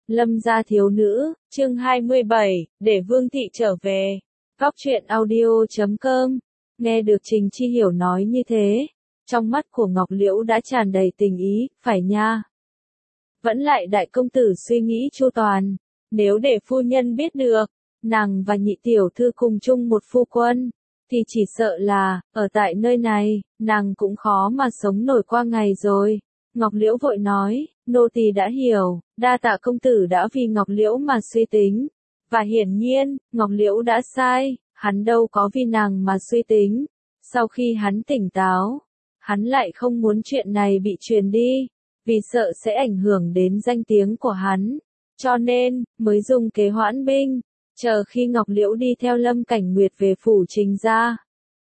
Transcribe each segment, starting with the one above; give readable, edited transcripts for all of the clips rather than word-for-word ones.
Lâm gia thiếu nữ, chương 27, để Vương thị trở về. Góc truyện audio.com. Nghe được Trình Chi Hiểu nói như thế, trong mắt của Ngọc Liễu đã tràn đầy tình ý, phải nha. Vẫn lại đại công tử suy nghĩ chu toàn, nếu để phu nhân biết được, nàng và nhị tiểu thư cùng chung một phu quân, thì chỉ sợ là, ở tại nơi này, nàng cũng khó mà sống nổi qua ngày rồi. Ngọc Liễu vội nói, nô tỳ đã hiểu, đa tạ công tử đã vì Ngọc Liễu mà suy tính. Và hiển nhiên, Ngọc Liễu đã sai, hắn đâu có vì nàng mà suy tính. Sau khi hắn tỉnh táo, hắn lại không muốn chuyện này bị truyền đi, vì sợ sẽ ảnh hưởng đến danh tiếng của hắn. Cho nên, mới dùng kế hoãn binh, chờ khi Ngọc Liễu đi theo Lâm Cảnh Nguyệt về phủ Trình gia.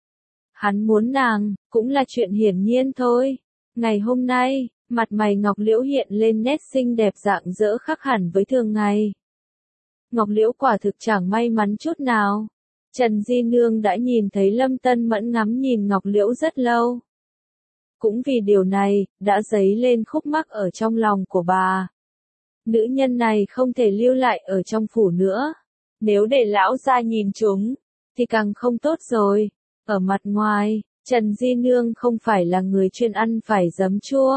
Hắn muốn nàng, cũng là chuyện hiển nhiên thôi. Ngày hôm nay, mặt mày Ngọc Liễu hiện lên nét xinh đẹp rạng rỡ khác hẳn với thường ngày. Ngọc Liễu quả thực chẳng may mắn chút nào. Trần Di Nương đã nhìn thấy Lâm Tân Mẫn ngắm nhìn Ngọc Liễu rất lâu. Cũng vì điều này, đã dấy lên khúc mắc ở trong lòng của bà. Nữ nhân này không thể lưu lại ở trong phủ nữa. Nếu để lão gia nhìn chúng, thì càng không tốt rồi. Ở mặt ngoài, Trần Di Nương không phải là người chuyên ăn phải giấm chua.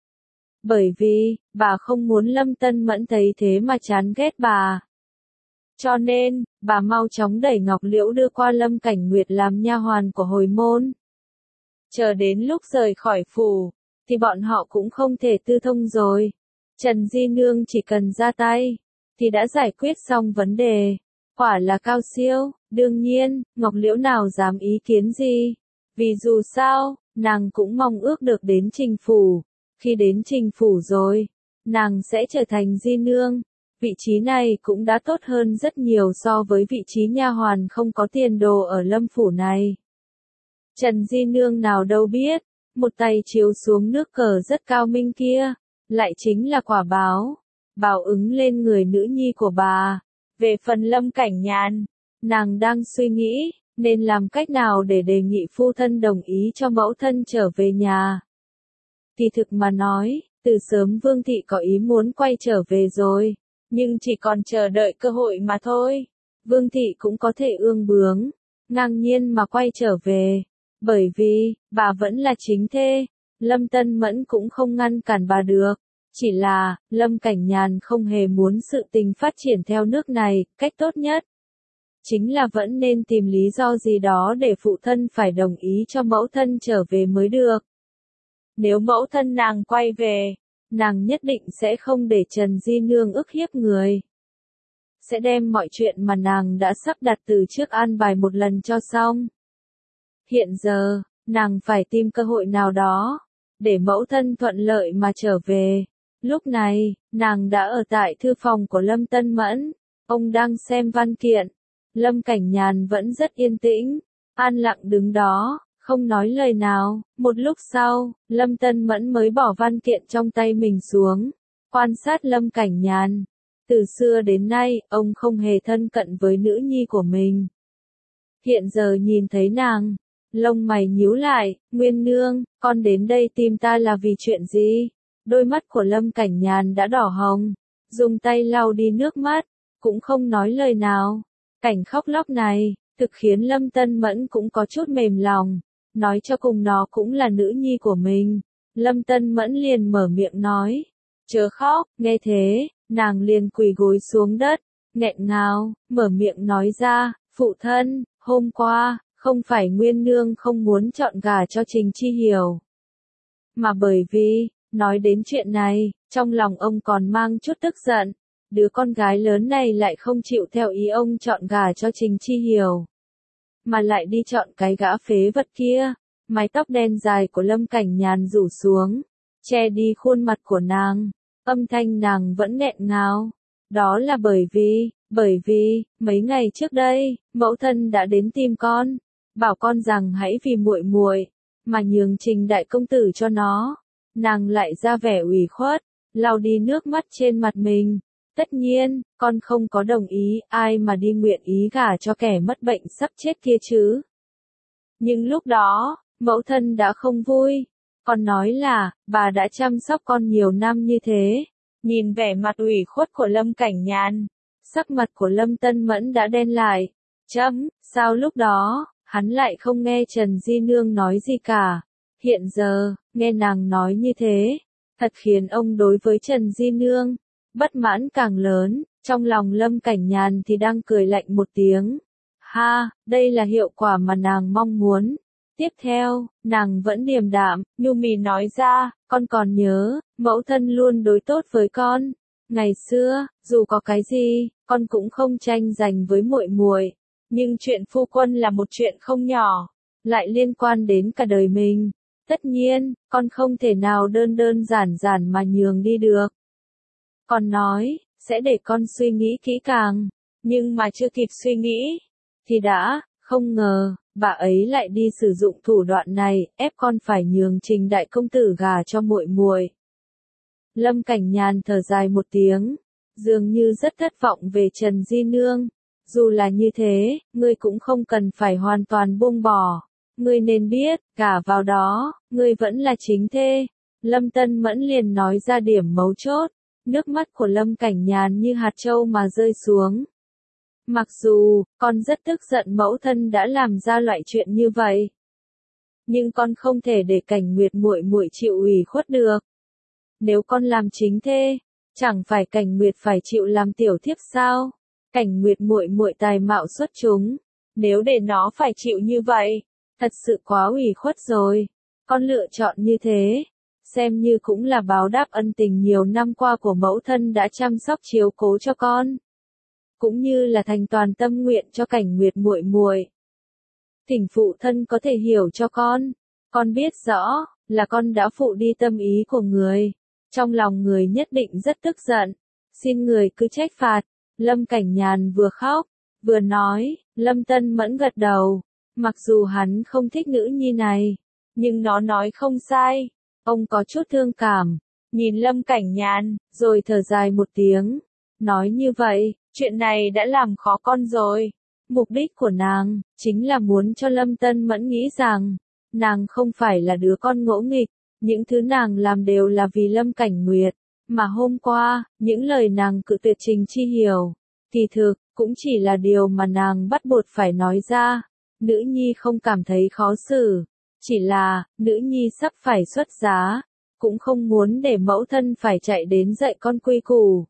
Bởi vì, bà không muốn Lâm Tân Mẫn thấy thế mà chán ghét bà. Cho nên, bà mau chóng đẩy Ngọc Liễu đưa qua Lâm Cảnh Nguyệt làm nha hoàn của hồi môn. Chờ đến lúc rời khỏi phủ, thì bọn họ cũng không thể tư thông rồi. Trần Di Nương chỉ cần ra tay, thì đã giải quyết xong vấn đề. Quả là cao siêu, đương nhiên, Ngọc Liễu nào dám ý kiến gì. Vì dù sao, nàng cũng mong ước được đến Trình phủ. Khi đến Trình phủ rồi, nàng sẽ trở thành Di Nương. Vị trí này cũng đã tốt hơn rất nhiều so với vị trí nha hoàn không có tiền đồ ở Lâm phủ này. Trần Di Nương nào đâu biết, một tay chiếu xuống nước cờ rất cao minh kia, lại chính là quả báo ứng lên người nữ nhi của bà. Về phần Lâm Cảnh Nhàn, nàng đang suy nghĩ, nên làm cách nào để đề nghị phu thân đồng ý cho mẫu thân trở về nhà. Kỳ thực mà nói, từ sớm Vương thị có ý muốn quay trở về rồi, nhưng chỉ còn chờ đợi cơ hội mà thôi. Vương thị cũng có thể ương bướng, ngang nhiên mà quay trở về, bởi vì, bà vẫn là chính thê, Lâm Tân Mẫn cũng không ngăn cản bà được. Chỉ là, Lâm Cảnh Nhàn không hề muốn sự tình phát triển theo nước này, cách tốt nhất chính là vẫn nên tìm lý do gì đó để phụ thân phải đồng ý cho mẫu thân trở về mới được. Nếu mẫu thân nàng quay về, nàng nhất định sẽ không để Trần Di Nương ức hiếp người. Sẽ đem mọi chuyện mà nàng đã sắp đặt từ trước an bài một lần cho xong. Hiện giờ, nàng phải tìm cơ hội nào đó, để mẫu thân thuận lợi mà trở về. Lúc này, nàng đã ở tại thư phòng của Lâm Tân Mẫn, ông đang xem văn kiện. Lâm Cảnh Nhàn vẫn rất yên tĩnh, an lặng đứng đó, không nói lời nào. Một lúc sau, Lâm Tân Mẫn mới bỏ văn kiện trong tay mình xuống, quan sát Lâm Cảnh Nhàn. Từ xưa đến nay, ông không hề thân cận với nữ nhi của mình. Hiện giờ nhìn thấy nàng, lông mày nhíu lại, Nguyên Nương, con đến đây tìm ta là vì chuyện gì? Đôi mắt của Lâm Cảnh Nhàn đã đỏ hồng, dùng tay lau đi nước mắt, cũng không nói lời nào. Cảnh khóc lóc này, thực khiến Lâm Tân Mẫn cũng có chút mềm lòng, nói cho cùng nó cũng là nữ nhi của mình. Lâm Tân Mẫn liền mở miệng nói, chớ khóc, nghe thế, nàng liền quỳ gối xuống đất, nghẹn ngào, mở miệng nói ra, phụ thân, hôm qua, không phải Nguyên Nương không muốn chọn gả cho Trình Chi Hiểu, mà bởi vì, nói đến chuyện này, trong lòng ông còn mang chút tức giận. Đứa con gái lớn này lại không chịu theo ý ông chọn gả cho Trình Chi Hiểu, mà lại đi chọn cái gã phế vật kia. Mái tóc đen dài của Lâm Cảnh Nhàn rủ xuống, che đi khuôn mặt của nàng, âm thanh nàng vẫn nghẹn ngào. Đó là bởi vì, mấy ngày trước đây, mẫu thân đã đến tìm con, bảo con rằng hãy vì muội muội mà nhường Trình đại công tử cho nó. Nàng lại ra vẻ ủy khuất, lau đi nước mắt trên mặt mình. Tất nhiên, con không có đồng ý, ai mà đi nguyện ý gả cho kẻ mất bệnh sắp chết kia chứ. Nhưng lúc đó, mẫu thân đã không vui. Con nói là, bà đã chăm sóc con nhiều năm như thế, Nhìn vẻ mặt ủy khuất của Lâm Cảnh Nhàn, sắc mặt của Lâm Tân Mẫn đã đen lại. Sao lúc đó, hắn lại không nghe Trần Di Nương nói gì cả. Hiện giờ, nghe nàng nói như thế, thật khiến ông đối với Trần Di Nương, bất mãn càng lớn, trong lòng Lâm Cảnh Nhàn thì đang cười lạnh một tiếng. Ha, đây là hiệu quả mà nàng mong muốn. Tiếp theo, nàng vẫn điềm đạm, nhu mì nói ra, con còn nhớ, mẫu thân luôn đối tốt với con. Ngày xưa, dù có cái gì, con cũng không tranh giành với muội muội, nhưng chuyện phu quân là một chuyện không nhỏ, lại liên quan đến cả đời mình. Tất nhiên, con không thể nào đơn đơn giản giản mà nhường đi được. Con nói, sẽ để con suy nghĩ kỹ càng, nhưng mà chưa kịp suy nghĩ, thì đã, không ngờ, bà ấy lại đi sử dụng thủ đoạn này, ép con phải nhường Trình đại công tử gả cho muội muội. Lâm Cảnh Nhàn thở dài một tiếng, dường như rất thất vọng về Trần Di Nương. Dù là như thế, ngươi cũng không cần phải hoàn toàn buông bỏ. Ngươi nên biết, cả vào đó, ngươi vẫn là chính thê. Lâm Tân Mẫn liền nói ra điểm mấu chốt, nước mắt của Lâm Cảnh Nhàn như hạt châu mà rơi xuống. Mặc dù, con rất tức giận mẫu thân đã làm ra loại chuyện như vậy, nhưng con không thể để Cảnh Nguyệt muội muội chịu ủy khuất được. Nếu con làm chính thê, chẳng phải Cảnh Nguyệt phải chịu làm tiểu thiếp sao? Cảnh Nguyệt muội muội tài mạo xuất chúng, nếu để nó phải chịu như vậy, thật sự quá ủy khuất rồi. Con lựa chọn như thế, xem như cũng là báo đáp ân tình nhiều năm qua của mẫu thân đã chăm sóc chiếu cố cho con, cũng như là thành toàn tâm nguyện cho Cảnh Nguyệt muội muội. Thỉnh phụ thân có thể hiểu cho con biết rõ là con đã phụ đi tâm ý của người, trong lòng người nhất định rất tức giận, xin người cứ trách phạt. Lâm Cảnh Nhàn vừa khóc, vừa nói. Lâm Tân Mẫn gật đầu, mặc dù hắn không thích nữ nhi này, nhưng nó nói không sai. Ông có chút thương cảm, nhìn Lâm Cảnh Nhàn, rồi thở dài một tiếng, nói như vậy, chuyện này đã làm khó con rồi. Mục đích của nàng, chính là muốn cho Lâm Tân Mẫn nghĩ rằng, nàng không phải là đứa con ngỗ nghịch, những thứ nàng làm đều là vì Lâm Cảnh Nguyệt. Mà hôm qua, những lời nàng cự tuyệt Trình Chi Hiểu, kỳ thực, cũng chỉ là điều mà nàng bắt buộc phải nói ra. Nữ nhi không cảm thấy khó xử, chỉ là, nữ nhi sắp phải xuất giá, cũng không muốn để mẫu thân phải chạy đến dạy con quy củ.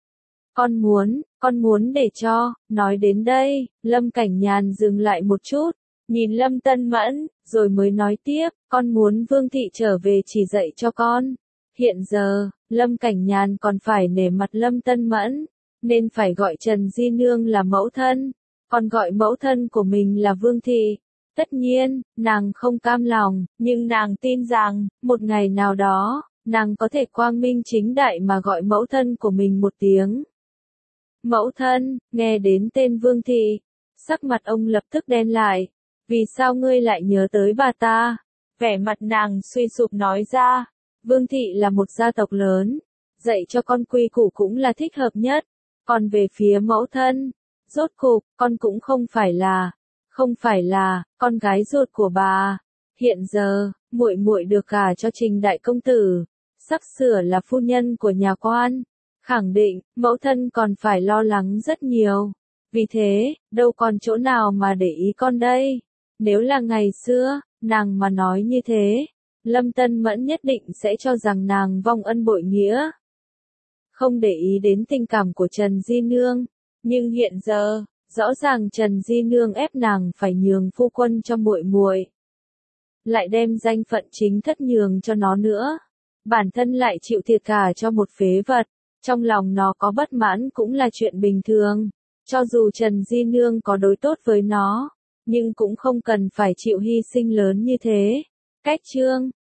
Con muốn để cho, nói đến đây, Lâm Cảnh Nhàn dừng lại một chút, nhìn Lâm Tân Mẫn, rồi mới nói tiếp, con muốn Vương Thị trở về chỉ dạy cho con. Hiện giờ, Lâm Cảnh Nhàn còn phải nể mặt Lâm Tân Mẫn, nên phải gọi Trần Di Nương là mẫu thân, còn gọi mẫu thân của mình là Vương Thị. Tất nhiên, nàng không cam lòng, nhưng nàng tin rằng, một ngày nào đó, nàng có thể quang minh chính đại mà gọi mẫu thân của mình một tiếng. Mẫu thân, nghe đến tên Vương Thị, sắc mặt ông lập tức đen lại. Vì sao ngươi lại nhớ tới bà ta? Vẻ mặt nàng suy sụp nói ra. Vương Thị là một gia tộc lớn, dạy cho con quy củ cũng là thích hợp nhất. Còn về phía mẫu thân, rốt cục, con cũng không phải là con gái ruột của bà. Hiện giờ, muội muội được gả cho Trình đại công tử, sắp sửa là phu nhân của nhà quan. Khẳng định, mẫu thân còn phải lo lắng rất nhiều. Vì thế, đâu còn chỗ nào mà để ý con đây. Nếu là ngày xưa, nàng mà nói như thế, Lâm Tân Mẫn nhất định sẽ cho rằng nàng vong ân bội nghĩa, không để ý đến tình cảm của Trần Di Nương. Nhưng hiện giờ, rõ ràng Trần Di Nương ép nàng phải nhường phu quân cho muội muội, lại đem danh phận chính thất nhường cho nó nữa. Bản thân lại chịu thiệt cả cho một phế vật, trong lòng nó có bất mãn cũng là chuyện bình thường. Cho dù Trần Di Nương có đối tốt với nó, nhưng cũng không cần phải chịu hy sinh lớn như thế. Cách chương